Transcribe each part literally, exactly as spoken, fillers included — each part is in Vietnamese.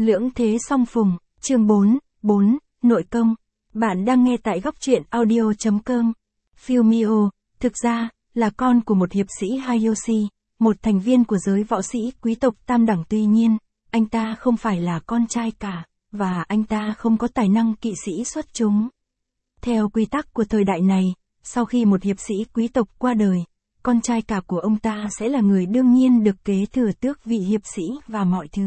Lưỡng thế song phùng, chương bốn, bốn, nội công. Bạn đang nghe tại góc truyện audio chấm com. Fumio, thực ra, là con của một hiệp sĩ Hayashi, một thành viên của giới võ sĩ quý tộc tam đẳng, tuy nhiên, anh ta không phải là con trai cả, và anh ta không có tài năng kỵ sĩ xuất chúng. Theo quy tắc của thời đại này, sau khi một hiệp sĩ quý tộc qua đời, con trai cả của ông ta sẽ là người đương nhiên được kế thừa tước vị hiệp sĩ và mọi thứ.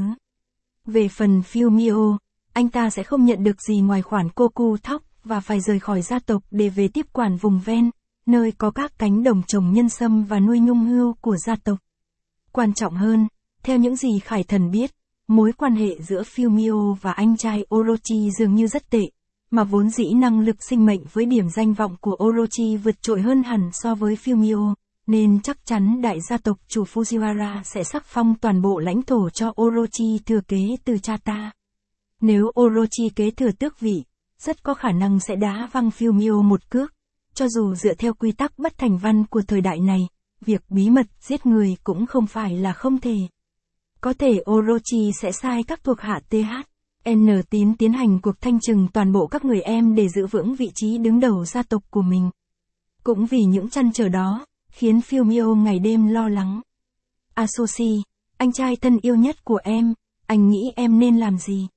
Về phần Fumio, anh ta sẽ không nhận được gì ngoài khoản koku thóc và phải rời khỏi gia tộc để về tiếp quản vùng ven, nơi có các cánh đồng trồng nhân sâm và nuôi nhung hươu của gia tộc. Quan trọng hơn, theo những gì Khải Thần biết, mối quan hệ giữa Fumio và anh trai Orochi dường như rất tệ, mà vốn dĩ năng lực sinh mệnh với điểm danh vọng của Orochi vượt trội hơn hẳn so với Fumio, nên chắc chắn đại gia tộc chủ Fujiwara sẽ sắc phong toàn bộ lãnh thổ cho Orochi thừa kế từ cha ta. Nếu Orochi kế thừa tước vị, rất có khả năng sẽ đá văng Fumio một cước, cho dù dựa theo quy tắc bất thành văn của thời đại này, việc bí mật giết người cũng không phải là không thể. Có thể Orochi sẽ sai các thuộc hạ tê hát en tín tiến hành cuộc thanh trừng toàn bộ các người em để giữ vững vị trí đứng đầu gia tộc của mình. Cũng vì những trăn trở đó, khiến Fumio ngày đêm lo lắng. Asoshi, anh trai thân yêu nhất của em, anh nghĩ em nên làm gì?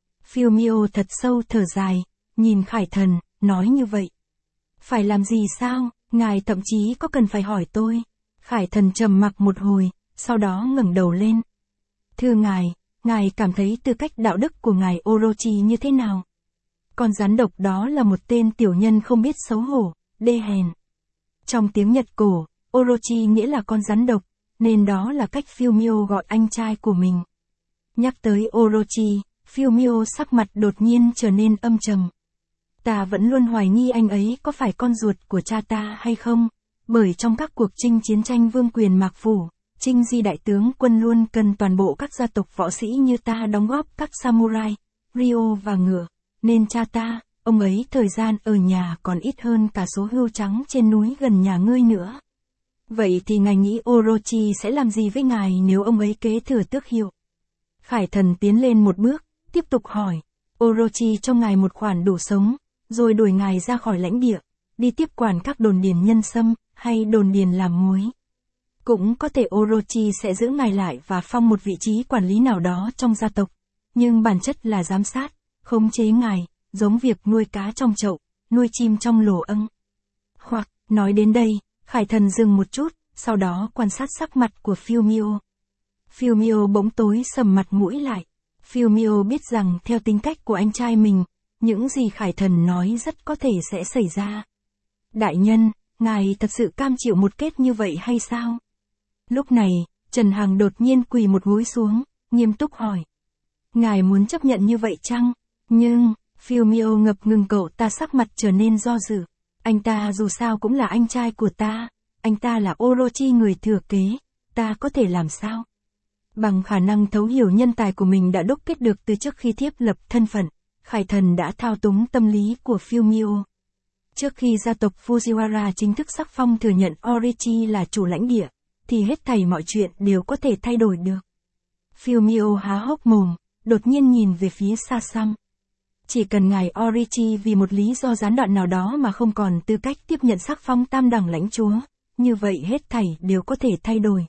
Fumio thật sâu thở dài, nhìn Khải Thần, nói như vậy. Phải làm gì sao, ngài thậm chí có cần phải hỏi tôi. Khải Thần trầm mặc một hồi, sau đó ngẩng đầu lên. Thưa ngài, ngài cảm thấy tư cách đạo đức của ngài Orochi như thế nào? Con rắn độc đó là một tên tiểu nhân không biết xấu hổ, đê hèn. Trong tiếng Nhật cổ, Orochi nghĩa là con rắn độc, nên đó là cách Fumio gọi anh trai của mình. Nhắc tới Orochi, Fumio sắc mặt đột nhiên trở nên âm trầm. Ta vẫn luôn hoài nghi anh ấy có phải con ruột của cha ta hay không, bởi trong các cuộc chinh chiến tranh vương quyền Mạc Phủ, Trinh Di đại tướng quân luôn cần toàn bộ các gia tộc võ sĩ như ta đóng góp các samurai, ryo và ngựa, nên cha ta, ông ấy thời gian ở nhà còn ít hơn cả số hươu trắng trên núi gần nhà ngươi nữa. Vậy thì ngài nghĩ Orochi sẽ làm gì với ngài nếu ông ấy kế thừa tước hiệu? Khải Thần tiến lên một bước, tiếp tục hỏi. Orochi cho ngài một khoản đủ sống, rồi đuổi ngài ra khỏi lãnh địa, đi tiếp quản các đồn điền nhân sâm, hay đồn điền làm muối. Cũng có thể Orochi sẽ giữ ngài lại và phong một vị trí quản lý nào đó trong gia tộc, nhưng bản chất là giám sát, khống chế ngài, giống việc nuôi cá trong chậu, nuôi chim trong lồ âng. Hoặc, nói đến đây, Khải Thần dừng một chút, sau đó quan sát sắc mặt của Fumio. Fumio bỗng tối sầm mặt mũi lại. Fumio biết rằng theo tính cách của anh trai mình, những gì Khải Thần nói rất có thể sẽ xảy ra. Đại nhân, ngài thật sự cam chịu một kết như vậy hay sao? Lúc này, Trần Hằng đột nhiên quỳ một gối xuống, nghiêm túc hỏi. Ngài muốn chấp nhận như vậy chăng? Nhưng, Fumio ngập ngừng, cậu ta sắc mặt trở nên do dự. Anh ta dù sao cũng là anh trai của ta, anh ta là Orochi người thừa kế, ta có thể làm sao? Bằng khả năng thấu hiểu nhân tài của mình đã đúc kết được từ trước khi thiết lập thân phận, Khải Thần đã thao túng tâm lý của Fumio. Trước khi gia tộc Fujiwara chính thức sắc phong thừa nhận Orochi là chủ lãnh địa, thì hết thảy mọi chuyện đều có thể thay đổi được. Fumio há hốc mồm, đột nhiên nhìn về phía xa xăm. Chỉ cần ngài Orochi vì một lý do gián đoạn nào đó mà không còn tư cách tiếp nhận sắc phong tam đẳng lãnh chúa, như vậy hết thảy đều có thể thay đổi.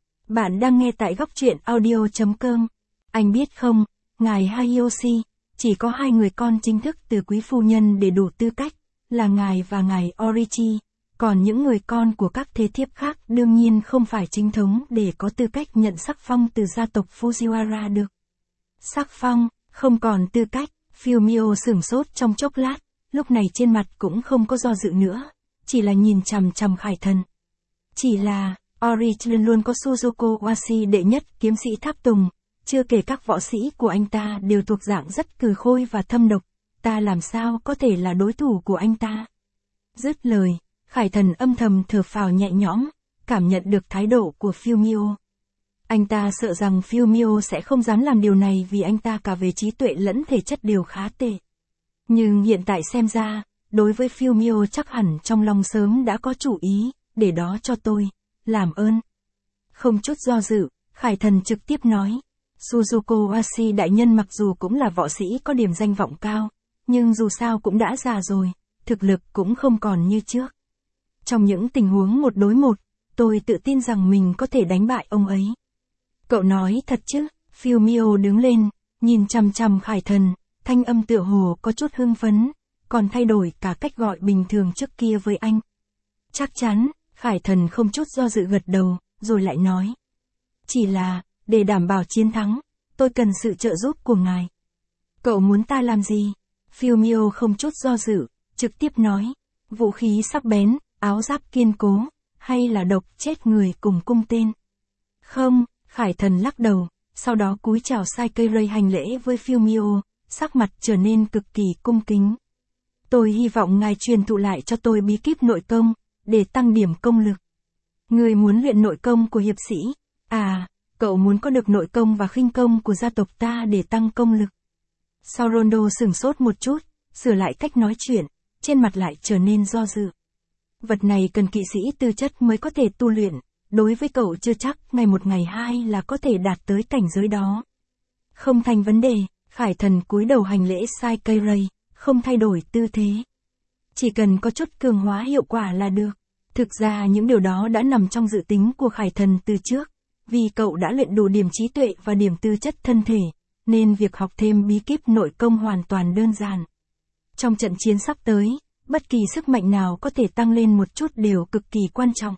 Bạn đang nghe tại góc truyện audio chấm com. Anh biết không, ngài Hayashi, chỉ có hai người con chính thức từ quý phu nhân để đủ tư cách, là ngài và ngài Orochi, còn những người con của các thế thiếp khác đương nhiên không phải chính thống để có tư cách nhận sắc phong từ gia tộc Fujiwara được. Sắc phong, không còn tư cách, Fumio sửng sốt trong chốc lát, lúc này trên mặt cũng không có do dự nữa, chỉ là nhìn chằm chằm Khải Thần. Chỉ là, Orochi luôn có Suzuko Washi đệ nhất kiếm sĩ tháp tùng, chưa kể các võ sĩ của anh ta đều thuộc dạng rất cừ khôi và thâm độc, ta làm sao có thể là đối thủ của anh ta? Dứt lời, Khải Thần âm thầm thở phào nhẹ nhõm, cảm nhận được thái độ của Fumio. Anh ta sợ rằng Fumio sẽ không dám làm điều này vì anh ta cả về trí tuệ lẫn thể chất đều khá tệ. Nhưng hiện tại xem ra, đối với Fumio chắc hẳn trong lòng sớm đã có chủ ý, để đó cho tôi, làm ơn. Không chút do dự, Khải Thần trực tiếp nói. Suzuko Ashi đại nhân mặc dù cũng là võ sĩ có điểm danh vọng cao, nhưng dù sao cũng đã già rồi, thực lực cũng không còn như trước. Trong những tình huống một đối một, tôi tự tin rằng mình có thể đánh bại ông ấy. Cậu nói thật chứ? Fumio đứng lên, nhìn chằm chằm Khải Thần, thanh âm tựa hồ có chút hưng phấn, còn thay đổi cả cách gọi bình thường trước kia với anh. Chắc chắn, Khải Thần không chút do dự gật đầu, rồi lại nói. Chỉ là, để đảm bảo chiến thắng, tôi cần sự trợ giúp của ngài. Cậu muốn ta làm gì? Fumio không chút do dự, trực tiếp nói. Vũ khí sắc bén, áo giáp kiên cố, hay là độc chết người cùng cung tên? Không, Khải Thần lắc đầu, sau đó cúi chào Saikei hành lễ với Fumio, sắc mặt trở nên cực kỳ cung kính. Tôi hy vọng ngài truyền thụ lại cho tôi bí kíp nội công, để tăng điểm công lực. Người muốn luyện nội công của hiệp sĩ? À, cậu muốn có được nội công và khinh công của gia tộc ta để tăng công lực. Sau Rondo sửng sốt một chút, sửa lại cách nói chuyện, trên mặt lại trở nên do dự. Vật này cần kỵ sĩ tư chất mới có thể tu luyện, đối với cậu chưa chắc ngày một ngày hai là có thể đạt tới cảnh giới đó. Không thành vấn đề, Khải Thần cúi đầu hành lễ Saikei, không thay đổi tư thế. Chỉ cần có chút cường hóa hiệu quả là được. Thực ra những điều đó đã nằm trong dự tính của Khải Thần từ trước, vì cậu đã luyện đủ điểm trí tuệ và điểm tư chất thân thể, nên việc học thêm bí kíp nội công hoàn toàn đơn giản. Trong trận chiến sắp tới, bất kỳ sức mạnh nào có thể tăng lên một chút đều cực kỳ quan trọng.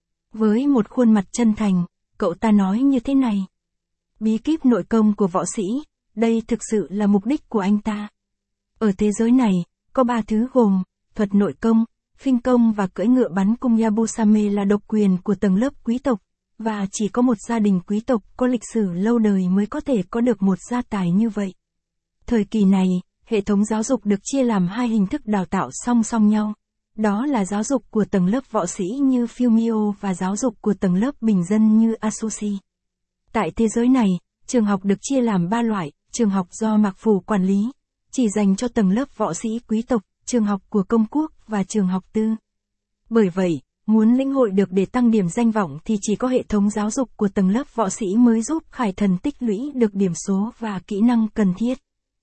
Với một khuôn mặt chân thành, cậu ta nói như thế này. Bí kíp nội công của võ sĩ, đây thực sự là mục đích của anh ta. Ở thế giới này, có ba thứ gồm, thuật nội công, khinh công và cưỡi ngựa bắn cung. Yabusame là độc quyền của tầng lớp quý tộc, và chỉ có một gia đình quý tộc có lịch sử lâu đời mới có thể có được một gia tài như vậy. Thời kỳ này, hệ thống giáo dục được chia làm hai hình thức đào tạo song song nhau. Đó là giáo dục của tầng lớp võ sĩ như Fumio và giáo dục của tầng lớp bình dân như Asushi. Tại thế giới này, trường học được chia làm ba loại, trường học do Mạc Phủ quản lý, chỉ dành cho tầng lớp võ sĩ quý tộc, trường học của công quốc và trường học tư. Bởi vậy, muốn lĩnh hội được để tăng điểm danh vọng thì chỉ có hệ thống giáo dục của tầng lớp võ sĩ mới giúp Khải Thần tích lũy được điểm số và kỹ năng cần thiết.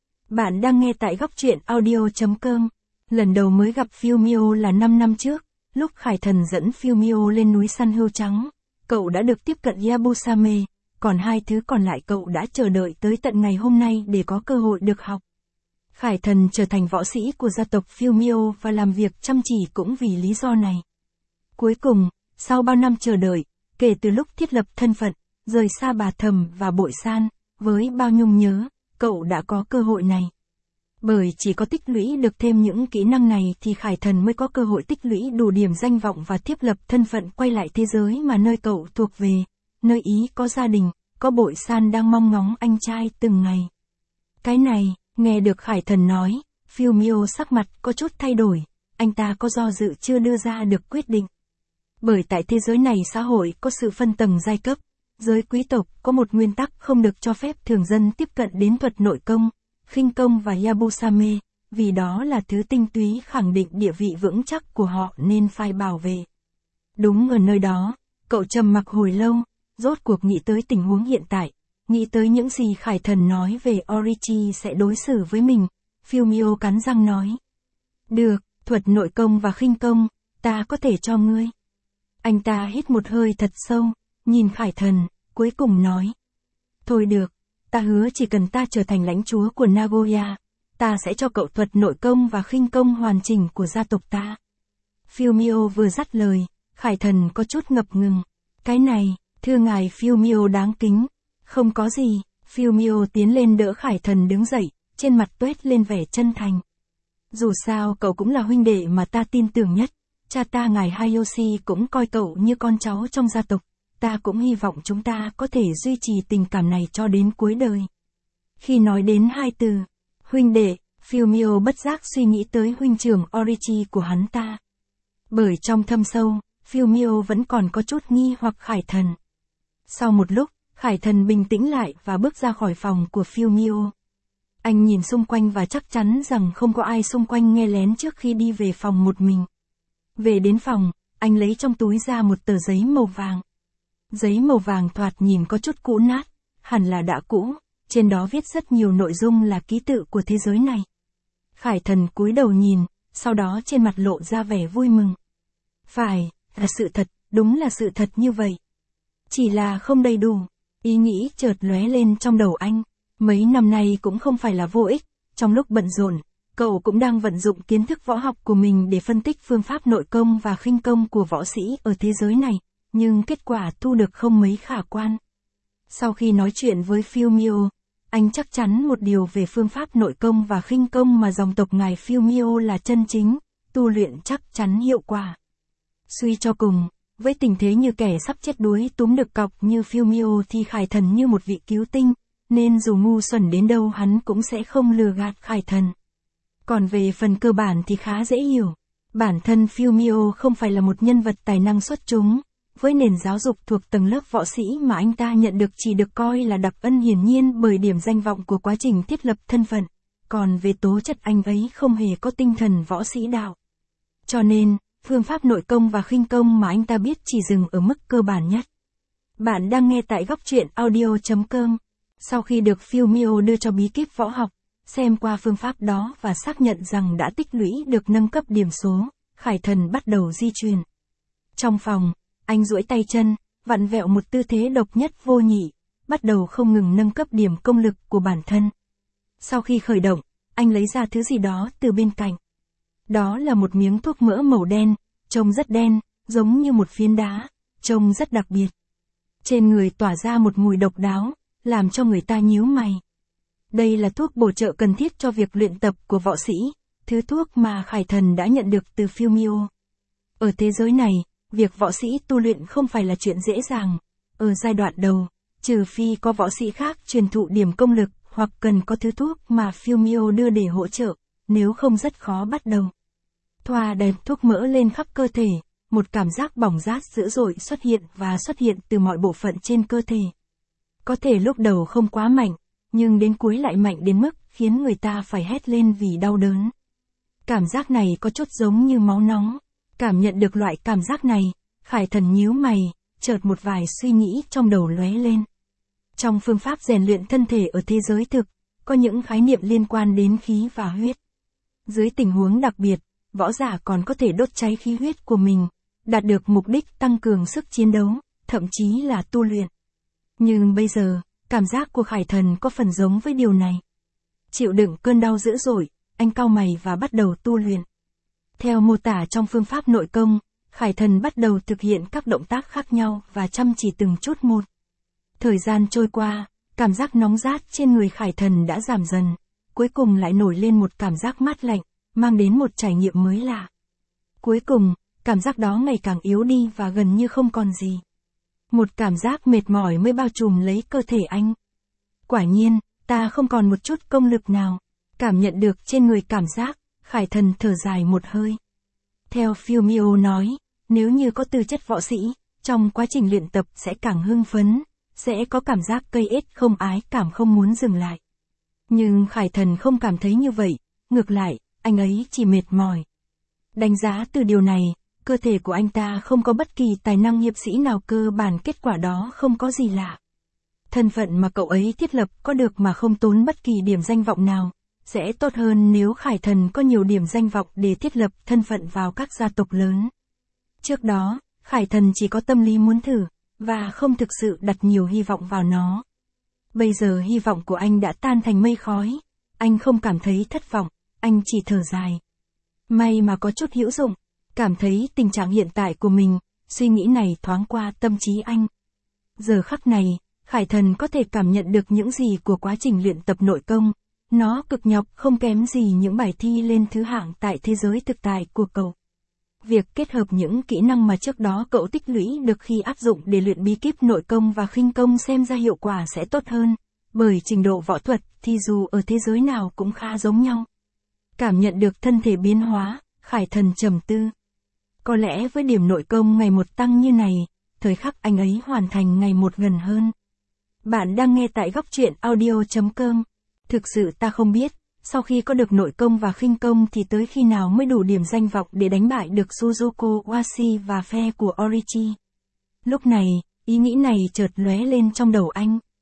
Bạn đang nghe tại góc truyện audio chấm com. Lần đầu mới gặp Fumio là năm năm trước, lúc Khải Thần dẫn Fumio lên núi săn hươu trắng, cậu đã được tiếp cận Yabusame, còn hai thứ còn lại cậu đã chờ đợi tới tận ngày hôm nay để có cơ hội được học. Khải Thần trở thành võ sĩ của gia tộc Fumio và làm việc chăm chỉ cũng vì lý do này. Cuối cùng, sau bao năm chờ đợi, kể từ lúc thiết lập thân phận, rời xa bà Thầm và Bội San, với bao nhung nhớ, cậu đã có cơ hội này. Bởi chỉ có tích lũy được thêm những kỹ năng này thì Khải Thần mới có cơ hội tích lũy đủ điểm danh vọng và thiết lập thân phận quay lại thế giới mà nơi cậu thuộc về, nơi Ý có gia đình, có Bội San đang mong ngóng anh trai từng ngày. Cái này, nghe được Khải Thần nói, Fumio sắc mặt có chút thay đổi, anh ta có do dự chưa đưa ra được quyết định. Bởi tại thế giới này xã hội có sự phân tầng giai cấp, giới quý tộc có một nguyên tắc không được cho phép thường dân tiếp cận đến thuật nội công, khinh công và Yabusame, vì đó là thứ tinh túy khẳng định địa vị vững chắc của họ nên phải bảo vệ. Đúng ở nơi đó, cậu trầm mặc hồi lâu, rốt cuộc nghĩ tới tình huống hiện tại, nghĩ tới những gì Khải Thần nói về Orichi sẽ đối xử với mình, Fumio cắn răng nói. Được, thuật nội công và khinh công, ta có thể cho ngươi. Anh ta hít một hơi thật sâu, nhìn Khải Thần, cuối cùng nói. Thôi được, ta hứa chỉ cần ta trở thành lãnh chúa của Nagoya, ta sẽ cho cậu thuật nội công và khinh công hoàn chỉnh của gia tộc ta. Fumio vừa dắt lời, Khải Thần có chút ngập ngừng. Cái này, thưa ngài Fumio đáng kính. Không có gì, Fumio tiến lên đỡ Khải Thần đứng dậy, trên mặt tuét lên vẻ chân thành. Dù sao cậu cũng là huynh đệ mà ta tin tưởng nhất, cha ta ngài Hayashi cũng coi cậu như con cháu trong gia tộc, ta cũng hy vọng chúng ta có thể duy trì tình cảm này cho đến cuối đời. Khi nói đến hai từ, huynh đệ, Fumio bất giác suy nghĩ tới huynh trưởng Orichi của hắn ta. Bởi trong thâm sâu, Fumio vẫn còn có chút nghi hoặc Khải Thần. Sau một lúc, Khải Thần bình tĩnh lại và bước ra khỏi phòng của Fumio. Anh nhìn xung quanh và chắc chắn rằng không có ai xung quanh nghe lén trước khi đi về phòng một mình. Về đến phòng, anh lấy trong túi ra một tờ giấy màu vàng. Giấy màu vàng thoạt nhìn có chút cũ nát, hẳn là đã cũ, trên đó viết rất nhiều nội dung là ký tự của thế giới này. Khải Thần cúi đầu nhìn, sau đó trên mặt lộ ra vẻ vui mừng. Phải, là sự thật, đúng là sự thật như vậy. Chỉ là không đầy đủ, ý nghĩ chợt lóe lên trong đầu anh. Mấy năm nay cũng không phải là vô ích, trong lúc bận rộn, cậu cũng đang vận dụng kiến thức võ học của mình để phân tích phương pháp nội công và khinh công của võ sĩ ở thế giới này, nhưng kết quả thu được không mấy khả quan. Sau khi nói chuyện với Fumio, anh chắc chắn một điều về phương pháp nội công và khinh công mà dòng tộc ngài Fumio là chân chính, tu luyện chắc chắn hiệu quả. Suy cho cùng, với tình thế như kẻ sắp chết đuối túm được cọc như Fumio thì Khải Thần như một vị cứu tinh, nên dù ngu xuẩn đến đâu hắn cũng sẽ không lừa gạt Khải Thần. Còn về phần cơ bản thì khá dễ hiểu. Bản thân Fumio không phải là một nhân vật tài năng xuất chúng, với nền giáo dục thuộc tầng lớp võ sĩ mà anh ta nhận được chỉ được coi là đặc ân hiển nhiên bởi điểm danh vọng của quá trình thiết lập thân phận, còn về tố chất anh ấy không hề có tinh thần võ sĩ đạo. Cho nên, phương pháp nội công và khinh công mà anh ta biết chỉ dừng ở mức cơ bản nhất. Bạn đang nghe tại góc truyện audio chấm com. Sau khi được Fumio đưa cho bí kíp võ học, xem qua phương pháp đó và xác nhận rằng đã tích lũy được nâng cấp điểm số, Khải Thần bắt đầu di chuyển. Trong phòng, anh duỗi tay chân, vặn vẹo một tư thế độc nhất vô nhị, bắt đầu không ngừng nâng cấp điểm công lực của bản thân. Sau khi khởi động, anh lấy ra thứ gì đó từ bên cạnh. Đó là một miếng thuốc mỡ màu đen, trông rất đen, giống như một phiến đá, trông rất đặc biệt. Trên người tỏa ra một mùi độc đáo, làm cho người ta nhíu mày. Đây là thuốc bổ trợ cần thiết cho việc luyện tập của võ sĩ, thứ thuốc mà Khải Thần đã nhận được từ Fumio. Ở thế giới này, việc võ sĩ tu luyện không phải là chuyện dễ dàng. Ở giai đoạn đầu, trừ phi có võ sĩ khác truyền thụ điểm công lực hoặc cần có thứ thuốc mà Fumio đưa để hỗ trợ, nếu không rất khó bắt đầu. Thoa đẹp thuốc mỡ lên khắp cơ thể, một cảm giác bỏng rát dữ dội xuất hiện và xuất hiện từ mọi bộ phận trên cơ thể. Có thể lúc đầu không quá mạnh, nhưng đến cuối lại mạnh đến mức khiến người ta phải hét lên vì đau đớn. Cảm giác này có chút giống như máu nóng. Cảm nhận được loại cảm giác này, Khải Thần nhíu mày, chợt một vài suy nghĩ trong đầu lóe lên. Trong phương pháp rèn luyện thân thể ở thế giới thực, có những khái niệm liên quan đến khí và huyết. Dưới tình huống đặc biệt, võ giả còn có thể đốt cháy khí huyết của mình, đạt được mục đích tăng cường sức chiến đấu, thậm chí là tu luyện. Nhưng bây giờ, cảm giác của Khải Thần có phần giống với điều này. Chịu đựng cơn đau dữ dội, anh cau mày và bắt đầu tu luyện. Theo mô tả trong phương pháp nội công, Khải Thần bắt đầu thực hiện các động tác khác nhau và chăm chỉ từng chút một. Thời gian trôi qua, cảm giác nóng rát trên người Khải Thần đã giảm dần, cuối cùng lại nổi lên một cảm giác mát lạnh, mang đến một trải nghiệm mới lạ. Cuối cùng, cảm giác đó ngày càng yếu đi và gần như không còn gì. Một cảm giác mệt mỏi mới bao trùm lấy cơ thể anh. Quả nhiên, ta không còn một chút công lực nào. Cảm nhận được trên người cảm giác, Khải Thần thở dài một hơi. Theo Fumio nói, nếu như có tư chất võ sĩ, trong quá trình luyện tập sẽ càng hưng phấn, sẽ có cảm giác cây ết không ái cảm không muốn dừng lại. Nhưng Khải Thần không cảm thấy như vậy, ngược lại, anh ấy chỉ mệt mỏi. Đánh giá từ điều này, cơ thể của anh ta không có bất kỳ tài năng hiệp sĩ nào, cơ bản kết quả đó không có gì lạ. Thân phận mà cậu ấy thiết lập có được mà không tốn bất kỳ điểm danh vọng nào, sẽ tốt hơn nếu Khải Thần có nhiều điểm danh vọng để thiết lập thân phận vào các gia tộc lớn. Trước đó, Khải Thần chỉ có tâm lý muốn thử, và không thực sự đặt nhiều hy vọng vào nó. Bây giờ hy vọng của anh đã tan thành mây khói, anh không cảm thấy thất vọng, anh chỉ thở dài. May mà có chút hữu dụng, cảm thấy tình trạng hiện tại của mình, suy nghĩ này thoáng qua tâm trí anh. Giờ khắc này, Khải Thần có thể cảm nhận được những gì của quá trình luyện tập nội công, nó cực nhọc không kém gì những bài thi lên thứ hạng tại thế giới thực tại của cậu. Việc kết hợp những kỹ năng mà trước đó cậu tích lũy được khi áp dụng để luyện bí kíp nội công và khinh công xem ra hiệu quả sẽ tốt hơn, bởi trình độ võ thuật thì dù ở thế giới nào cũng khá giống nhau. Cảm nhận được thân thể biến hóa, Khải Thần trầm tư. Có lẽ với điểm nội công ngày một tăng như này, thời khắc anh ấy hoàn thành ngày một gần hơn. Bạn đang nghe tại góc truyện audio chấm com. Thực sự ta không biết, sau khi có được nội công và khinh công thì tới khi nào mới đủ điểm danh vọng để đánh bại được Suzuko Washi và phe của Orichi. Lúc này, ý nghĩ này chợt lóe lên trong đầu anh.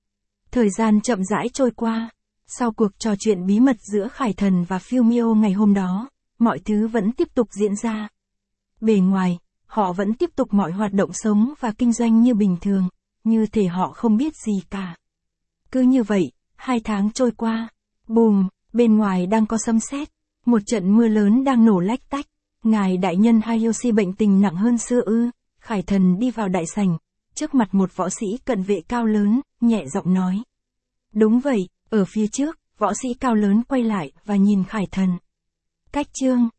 Thời gian chậm rãi trôi qua. Sau cuộc trò chuyện bí mật giữa Khải Thần và Fumio ngày hôm đó, mọi thứ vẫn tiếp tục diễn ra. Bề ngoài, họ vẫn tiếp tục mọi hoạt động sống và kinh doanh như bình thường, như thể họ không biết gì cả. Cứ như vậy, hai tháng trôi qua. Bùm, bên ngoài đang có sấm sét, một trận mưa lớn đang nổ lách tách. Ngài đại nhân Hayashi bệnh tình nặng hơn xưa ư? Khải Thần đi vào đại sảnh, trước mặt một võ sĩ cận vệ cao lớn, nhẹ giọng nói. Đúng vậy, ở phía trước, võ sĩ cao lớn quay lại và nhìn Khải Thần. Cách chương,